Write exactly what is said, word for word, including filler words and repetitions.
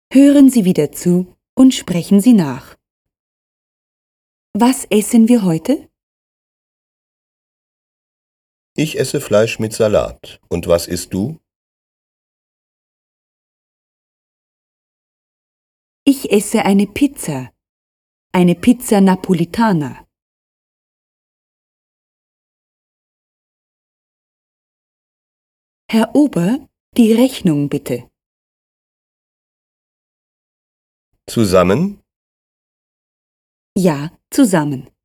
Hören Sie wieder zu und sprechen Sie nach. Was essen wir heute? Ich esse Fleisch mit Salat. Und was isst du? Ich esse eine Pizza. Eine Pizza Napolitana. Herr Ober, die Rechnung bitte. Zusammen? Ja, zusammen.